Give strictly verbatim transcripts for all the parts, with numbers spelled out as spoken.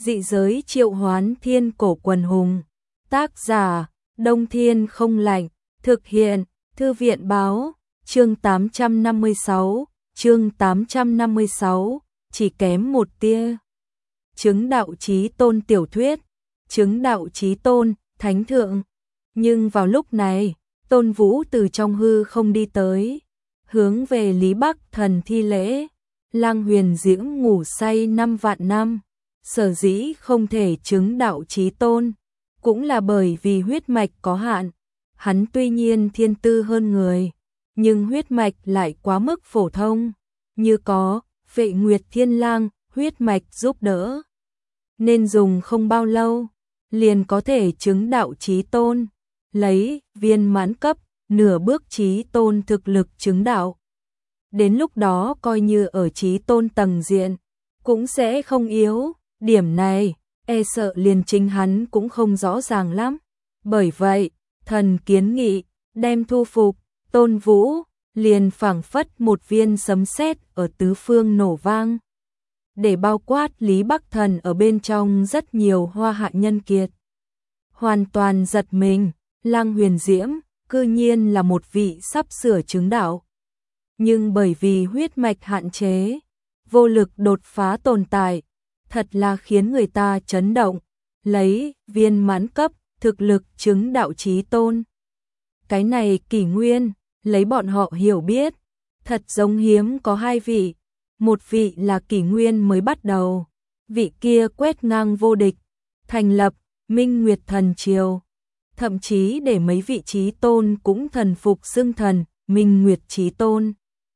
Dị giới triệu hoán thiên cổ quần hùng. Tác giả, Đông Thiên không lạnh. Thực hiện, Thư viện báo. Chương tám trăm năm mươi sáu, chương tám trăm năm mươi sáu, chỉ kém một tia. Chứng đạo chí tôn tiểu thuyết. Chứng đạo chí tôn, thánh thượng. Nhưng vào lúc này, Tôn Vũ từ trong hư không đi tới, hướng về Lý Bắc Thần thi lễ. Lăng Huyền Diễm ngủ say năm vạn năm, sở dĩ không thể chứng đạo chí tôn, cũng là bởi vì huyết mạch có hạn. Hắn tuy nhiên thiên tư hơn người, nhưng huyết mạch lại quá mức phổ thông, như có Vệ Nguyệt Thiên Lang huyết mạch giúp đỡ, nên dùng không bao lâu liền có thể chứng đạo chí tôn, lấy viên mãn cấp, nửa bước chí tôn thực lực chứng đạo. Đến lúc đó coi như ở chí tôn tầng diện, cũng sẽ không yếu, điểm này, e sợ liền chính hắn cũng không rõ ràng lắm. Bởi vậy, thần kiến nghị, đem thu phục, Tôn Vũ, liền phảng phất một viên sấm sét ở tứ phương nổ vang. Để bao quát Lý Bắc Thần ở bên trong rất nhiều hoa hạ nhân kiệt. Hoàn toàn giật mình, Lăng Huyền Diễm, cư nhiên là một vị sắp sửa chứng đạo. Nhưng bởi vì huyết mạch hạn chế, vô lực đột phá tồn tại, thật là khiến người ta chấn động, lấy viên mãn cấp, thực lực chứng đạo chí tôn. Cái này kỷ nguyên, lấy bọn họ hiểu biết, thật giống hiếm có hai vị, một vị là kỷ nguyên mới bắt đầu, vị kia quét ngang vô địch, thành lập Minh Nguyệt Thần Triều, thậm chí để mấy vị chí tôn cũng thần phục xưng thần, Minh Nguyệt chí tôn.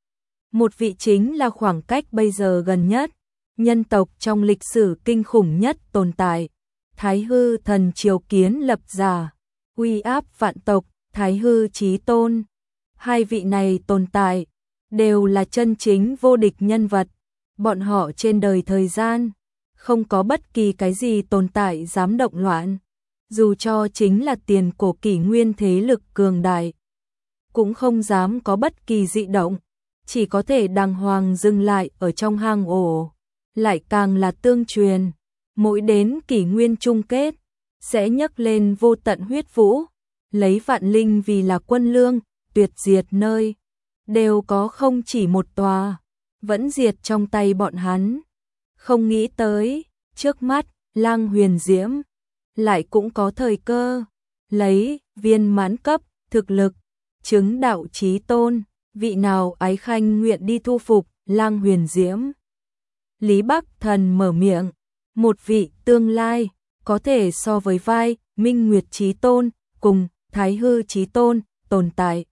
Một vị chính là khoảng cách bây giờ gần nhất, nhân tộc trong lịch sử kinh khủng nhất tồn tại, Thái Hư Thần Triều kiến lập giả, uy áp vạn tộc, Thái Hư chí tôn. Hai vị này tồn tại, đều là chân chính vô địch nhân vật, bọn họ trên đời thời gian, không có bất kỳ cái gì tồn tại dám động loạn, dù cho chính là tiền cổ kỷ nguyên thế lực cường đại, cũng không dám có bất kỳ dị động, chỉ có thể đàng hoàng dừng lại ở trong hang ổ, lại càng là tương truyền, mỗi đến kỷ nguyên chung kết, sẽ nhấc lên vô tận huyết vũ, lấy vạn linh vì là quân lương, tuyệt diệt nơi, đều có không chỉ một tòa, vẫn diệt trong tay bọn hắn. Không nghĩ tới, trước mắt, Lăng Huyền Diễm, lại cũng có thời cơ, lấy viên mãn cấp, thực lực, chứng đạo chí tôn, vị nào ái khanh nguyện đi thu phục Lăng Huyền Diễm. Lý Bắc Thần mở miệng, một vị tương lai, có thể so với vai Minh Nguyệt chí tôn, cùng Thái Hư chí tôn, tồn tại.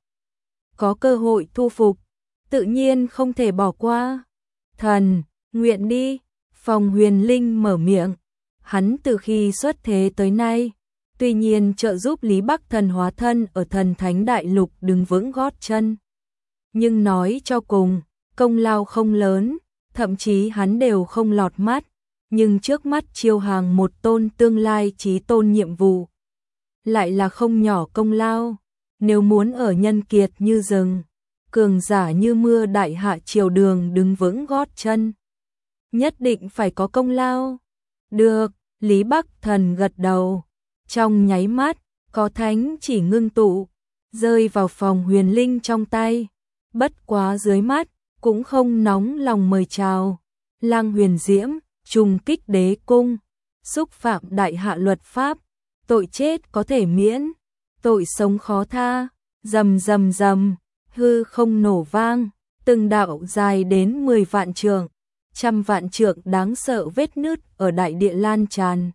Có cơ hội thu phục, tự nhiên không thể bỏ qua. Thần, nguyện đi, Phong Huyền Linh mở miệng, hắn từ khi xuất thế tới nay, tuy nhiên trợ giúp Lý Bắc Thần hóa thân ở thần thánh đại lục đứng vững gót chân. Nhưng nói cho cùng, công lao không lớn, thậm chí hắn đều không lọt mắt, nhưng trước mắt chiêu hàng một tôn tương lai chí tôn nhiệm vụ, lại là không nhỏ công lao. Nếu muốn ở nhân kiệt như rừng, cường giả như mưa đại hạ triều đường đứng vững gót chân, nhất định phải có công lao. Được, Lý Bắc Thần gật đầu, trong nháy mắt, có thánh chỉ ngưng tụ, rơi vào Phong Huyền Linh trong tay, bất quá dưới mắt, cũng không nóng lòng mời chào. Lăng Huyền Diễm, trùng kích đế cung, xúc phạm đại hạ luật pháp, tội chết có thể miễn, tội sống khó tha. Rầm rầm rầm, hư không nổ vang, từng đạo dài đến mười vạn trượng, trăm vạn trượng đáng sợ vết nứt ở đại địa lan tràn.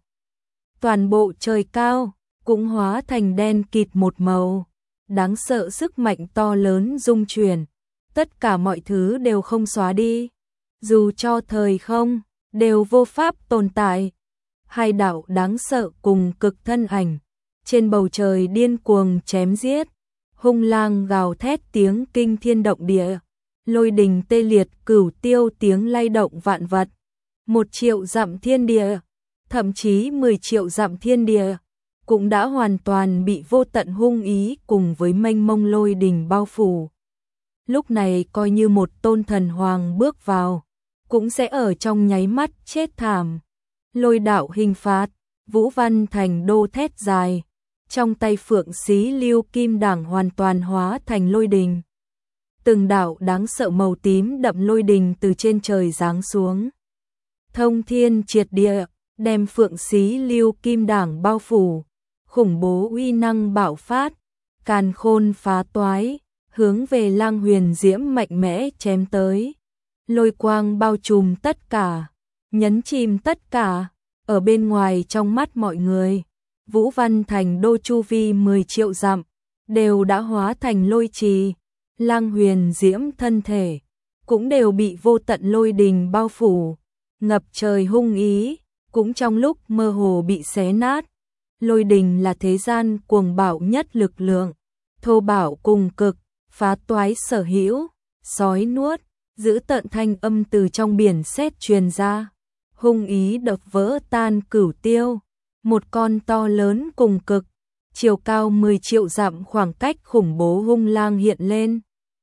Toàn bộ trời cao cũng hóa thành đen kịt một màu, đáng sợ sức mạnh to lớn rung chuyển, tất cả mọi thứ đều không xóa đi, dù cho thời không đều vô pháp tồn tại. Hai đạo đáng sợ cùng cực thân ảnh trên bầu trời điên cuồng chém giết, hung lang gào thét tiếng kinh thiên động địa, lôi đình tê liệt cửu tiêu tiếng lay động vạn vật. Một triệu dặm thiên địa, thậm chí mười triệu dặm thiên địa, cũng đã hoàn toàn bị vô tận hung ý cùng với mênh mông lôi đình bao phủ. Lúc này coi như một tôn thần hoàng bước vào, cũng sẽ ở trong nháy mắt chết thảm. lôi đạo hình phạt, Vũ Văn Thành Đô thét dài, trong tay Phượng Xí Lưu Kim Đảng hoàn toàn hóa thành lôi đình. Từng đạo đáng sợ màu tím đậm lôi đình từ trên trời giáng xuống. Thông thiên triệt địa, đem Phượng Xí Lưu Kim Đảng bao phủ, khủng bố uy năng bạo phát, càn khôn phá toái, hướng về Lang Huyền Diễm mạnh mẽ chém tới. Lôi quang bao trùm tất cả, nhấn chìm tất cả, ở bên ngoài trong mắt mọi người. Vũ Văn Thành Đô chu vi mười triệu dặm, đều đã hóa thành lôi trì. Lang Huyền Diễm thân thể, cũng đều bị vô tận lôi đình bao phủ, ngập trời hung ý, cũng trong lúc mơ hồ bị xé nát. Lôi đình là thế gian cuồng bạo nhất lực lượng, thô bạo cùng cực, phá toái sở hữu, sói nuốt, giữ tận thanh âm từ trong biển sét truyền ra. Hung ý đập vỡ tan cửu tiêu, một con to lớn cùng cực, chiều cao mười triệu dặm khoảng cách khủng bố hung lang hiện lên.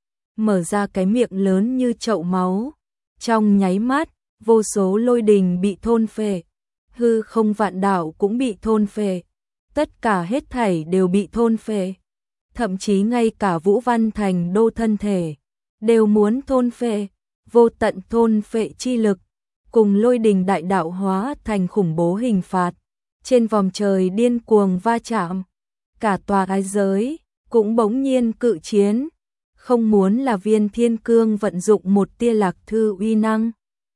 Mở ra cái miệng lớn như chậu máu, trong nháy mắt, vô số lôi đình bị thôn phệ, hư không vạn đạo cũng bị thôn phệ, tất cả hết thảy đều bị thôn phệ, thậm chí ngay cả Vũ Văn Thành Đô thân thể đều muốn thôn phệ, vô tận thôn phệ chi lực, cùng lôi đình đại đạo hóa thành khủng bố hình phạt, trên vòng trời điên cuồng va chạm, cả tòa ái giới cũng bỗng nhiên cự chiến. Không muốn là Viên Thiên Cương vận dụng một tia lạc thư uy năng,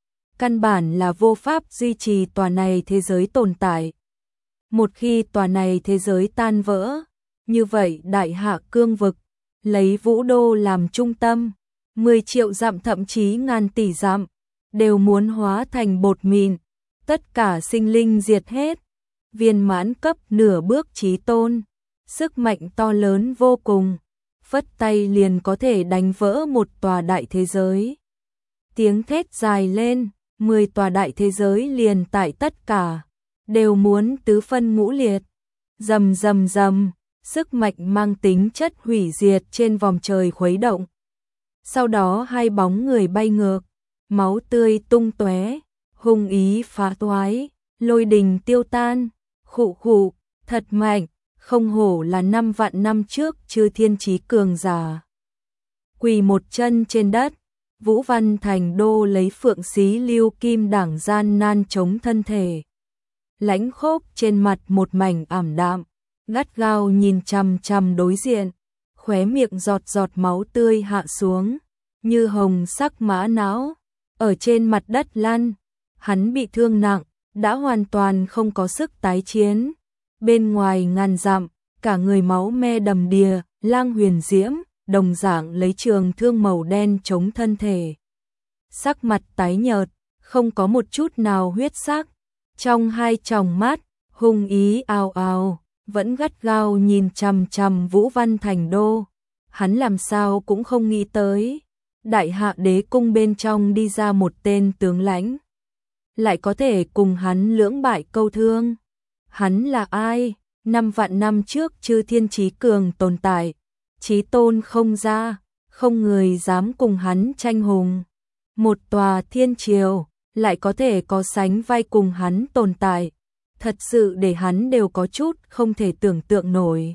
căn bản là vô pháp duy trì tòa này thế giới tồn tại. Một khi tòa này thế giới tan vỡ, như vậy đại hạ cương vực, lấy Vũ Đô làm trung tâm, mười triệu dặm thậm chí ngàn tỷ dặm, đều muốn hóa thành bột mịn, tất cả sinh linh diệt hết. Viên mãn cấp nửa bước chí tôn, sức mạnh to lớn vô cùng, phất tay liền có thể đánh vỡ một tòa đại thế giới. Tiếng thét dài lên, mười tòa đại thế giới liền tại tất cả, đều muốn tứ phân ngũ liệt. Rầm rầm rầm, sức mạnh mang tính chất hủy diệt trên vòng trời khuấy động. Sau đó hai bóng người bay ngược, máu tươi tung tóe, hung ý phá toái, lôi đình tiêu tan, khụ khụ, thật mạnh. Không hổ là năm vạn năm trước chư thiên chí cường giả. Quỳ một chân trên đất, Vũ Văn Thành Đô lấy Phượng Xí Lưu Kim Đảng gian nan chống thân thể. Lãnh Khốc trên mặt một mảnh ảm đạm, gắt gao nhìn chằm chằm đối diện, khóe miệng giọt giọt máu tươi hạ xuống, như hồng sắc mã não, ở trên mặt đất lăn. Hắn bị thương nặng, đã hoàn toàn không có sức tái chiến. Bên ngoài ngàn dặm, cả người máu me đầm đìa, Lang Huyền Diễm, đồng dạng lấy trường thương màu đen chống thân thể. Sắc mặt tái nhợt, không có một chút nào huyết sắc, trong hai tròng mắt, hung ý ào ào, vẫn gắt gao nhìn chằm chằm Vũ Văn Thành Đô. Hắn làm sao cũng không nghĩ tới, đại hạ đế cung bên trong đi ra một tên tướng lãnh, lại có thể cùng hắn lưỡng bại câu thương. Hắn là ai? Năm vạn năm trước chư thiên chí cường tồn tại, chí tôn không ra, không người dám cùng hắn tranh hùng. Một tòa thiên triều, lại có thể có sánh vai cùng hắn tồn tại, thật sự để hắn đều có chút không thể tưởng tượng nổi.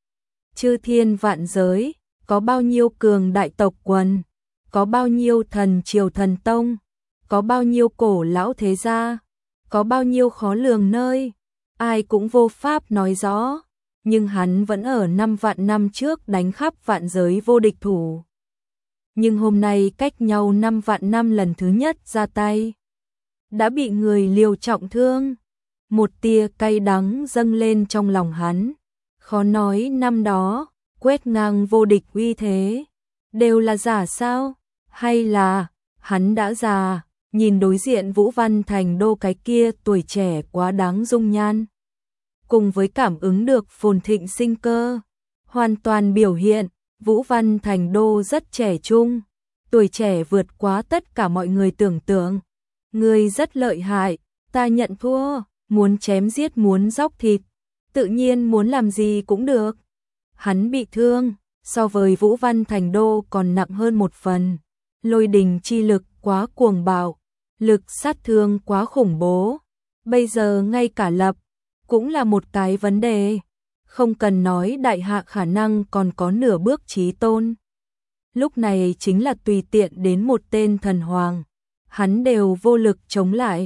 Chư thiên vạn giới, có bao nhiêu cường đại tộc quần, có bao nhiêu thần triều thần tông, có bao nhiêu cổ lão thế gia, có bao nhiêu khó lường nơi, ai cũng vô pháp nói rõ, nhưng hắn vẫn ở năm vạn năm trước đánh khắp vạn giới vô địch thủ. Nhưng hôm nay cách nhau năm vạn năm lần thứ nhất ra tay, đã bị người liều trọng thương. Một tia cay đắng dâng lên trong lòng hắn, khó nói năm đó, quét ngang vô địch uy thế, đều là giả sao, hay là, hắn đã già, nhìn đối diện Vũ Văn Thành Đô cái kia tuổi trẻ quá đáng dung nhan. Cùng với cảm ứng được phồn thịnh sinh cơ, hoàn toàn biểu hiện, Vũ Văn Thành Đô rất trẻ trung, tuổi trẻ vượt quá tất cả mọi người tưởng tượng. Người rất lợi hại, ta nhận thua, muốn chém giết muốn dóc thịt, tự nhiên muốn làm gì cũng được. Hắn bị thương, so với Vũ Văn Thành Đô còn nặng hơn một phần, lôi đình chi lực quá cuồng bạo, lực sát thương quá khủng bố, Bây giờ ngay cả lập cũng là một cái vấn đề. Không cần nói đại hạ khả năng còn có nửa bước chí tôn. Lúc này chính là tùy tiện đến một tên thần hoàng, hắn đều vô lực chống lại.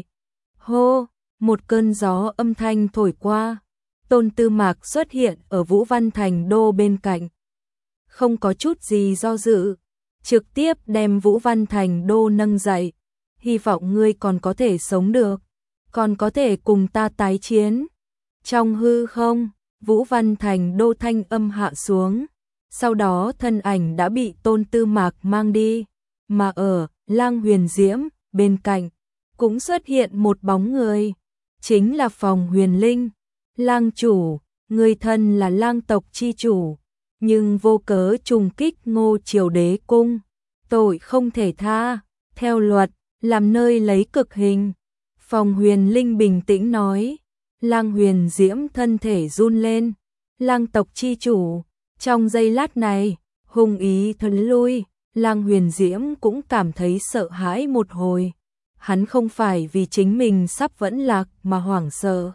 Hô, một cơn gió âm thanh thổi qua, Tôn Tư Mạc xuất hiện ở Vũ Văn Thành Đô bên cạnh. Không có chút gì do dự, trực tiếp đem Vũ Văn Thành Đô nâng dậy. Hy vọng ngươi còn có thể sống được, còn có thể cùng ta tái chiến. Trong hư không, Vũ Văn Thành Đô thanh âm hạ xuống, sau đó thân ảnh đã bị Tôn Tư Mạc mang đi, mà ở Lang Huyền Diễm bên cạnh cũng xuất hiện một bóng người, chính là Phòng Huyền Linh. Lang chủ, người thân là lang tộc chi chủ, nhưng vô cớ trùng kích Ngô Triều Đế cung, tội không thể tha, theo luật, làm nơi lấy cực hình. Phòng Huyền Linh bình tĩnh nói. Lang Huyền Diễm thân thể run lên. Lang tộc chi chủ, trong giây lát này, hung ý thấn lui, Lang Huyền Diễm cũng cảm thấy sợ hãi một hồi. Hắn không phải vì chính mình sắp vẫn lạc mà hoảng sợ,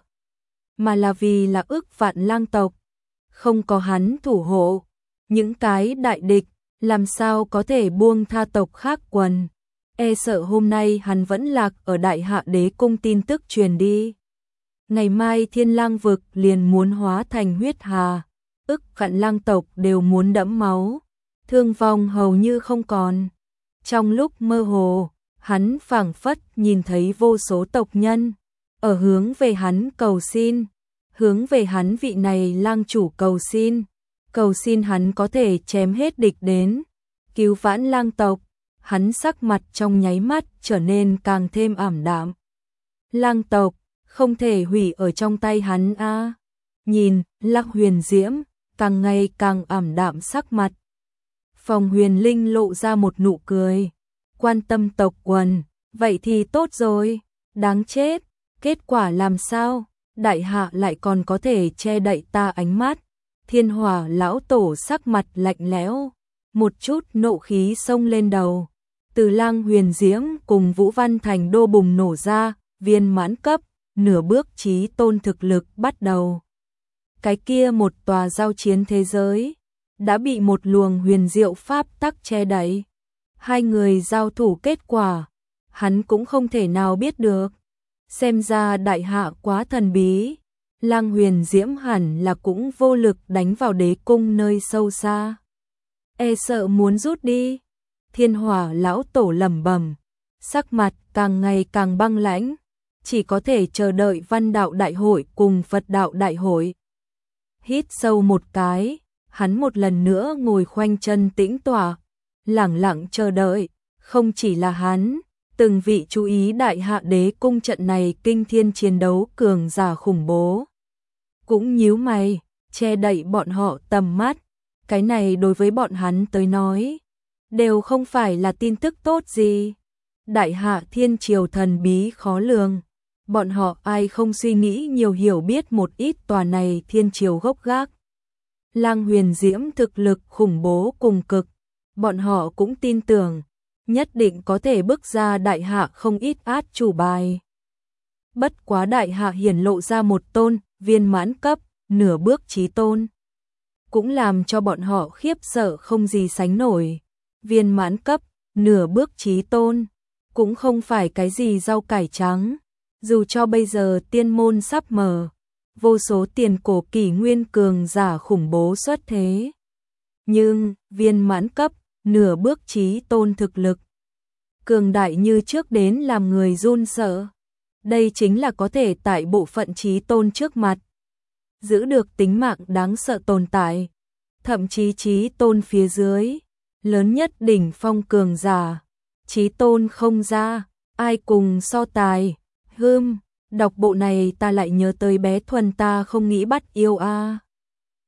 mà là vì là ức vạn lang tộc. Không có hắn thủ hộ, những cái đại địch làm sao có thể buông tha tộc khác quần. E sợ hôm nay hắn vẫn lạc ở Đại Hạ Đế cung tin tức truyền đi. Ngày mai Thiên Lang vực liền muốn hóa thành huyết hà, ức vạn lang tộc đều muốn đẫm máu, thương vong hầu như không còn. Trong lúc mơ hồ, hắn phảng phất nhìn thấy vô số tộc nhân ở hướng về hắn cầu xin, hướng về hắn vị này lang chủ cầu xin, cầu xin hắn có thể chém hết địch đến, cứu vãn lang tộc. Hắn sắc mặt trong nháy mắt trở nên càng thêm ảm đạm. Lang tộc không thể hủy ở trong tay hắn a. À. Nhìn Lang Huyền Diễm càng ngày càng ảm đạm sắc mặt, Phòng Huyền Linh lộ ra một nụ cười. Quan tâm tộc quần, vậy thì tốt rồi. Đáng chết, kết quả làm sao? Đại hạ lại còn có thể che đậy ta ánh mắt. Thiên Hỏa lão tổ sắc mặt lạnh lẽo, một chút nộ khí xông lên đầu. Từ Lang Huyền Diễm cùng Vũ Văn Thành Đô bùng nổ ra, viên mãn cấp, nửa bước chí tôn thực lực bắt đầu. Cái kia một tòa giao chiến thế giới đã bị một luồng huyền diệu pháp tắc che đậy. Hai người giao thủ kết quả, hắn cũng không thể nào biết được. Xem ra đại hạ quá thần bí, Lang Huyền Diễm hẳn là cũng vô lực đánh vào đế cung nơi sâu xa. E sợ muốn rút đi. Thiên Hỏa lão tổ lẩm bẩm, sắc mặt càng ngày càng băng lãnh, chỉ có thể chờ đợi Văn đạo đại hội cùng Phật đạo đại hội. Hít sâu một cái, hắn một lần nữa ngồi khoanh chân tĩnh tọa, lẳng lặng chờ đợi. Không chỉ là hắn, từng vị chú ý Đại Hạ Đế cung trận này kinh thiên chiến đấu cường giả khủng bố cũng nhíu mày, che đậy bọn họ tầm mắt. Cái này đối với bọn hắn tới nói đều không phải là tin tức tốt gì. Đại Hạ thiên triều thần bí khó lường, bọn họ ai không suy nghĩ nhiều hiểu biết một ít tòa này thiên triều gốc gác. Lang Huyền Diễm thực lực khủng bố cùng cực, bọn họ cũng tin tưởng nhất định có thể bước ra Đại Hạ không ít át chủ bài. Bất quá Đại Hạ hiển lộ ra một tôn viên mãn cấp, nửa bước chí tôn, cũng làm cho bọn họ khiếp sợ không gì sánh nổi. Viên mãn cấp, nửa bước chí tôn, cũng không phải cái gì rau cải trắng. Dù cho bây giờ tiên môn sắp mở, vô số tiền cổ kỷ nguyên cường giả khủng bố xuất thế, nhưng viên mãn cấp, nửa bước chí tôn thực lực cường đại như trước đến làm người run sợ. Đây chính là có thể tại bộ phận chí tôn trước mặt giữ được tính mạng đáng sợ tồn tại, thậm chí chí tôn phía dưới lớn nhất đỉnh phong cường giả, chí tôn không ra, ai cùng so tài. Hừm, đọc bộ này ta lại nhớ tới bé Thuần ta không nghĩ bắt yêu a.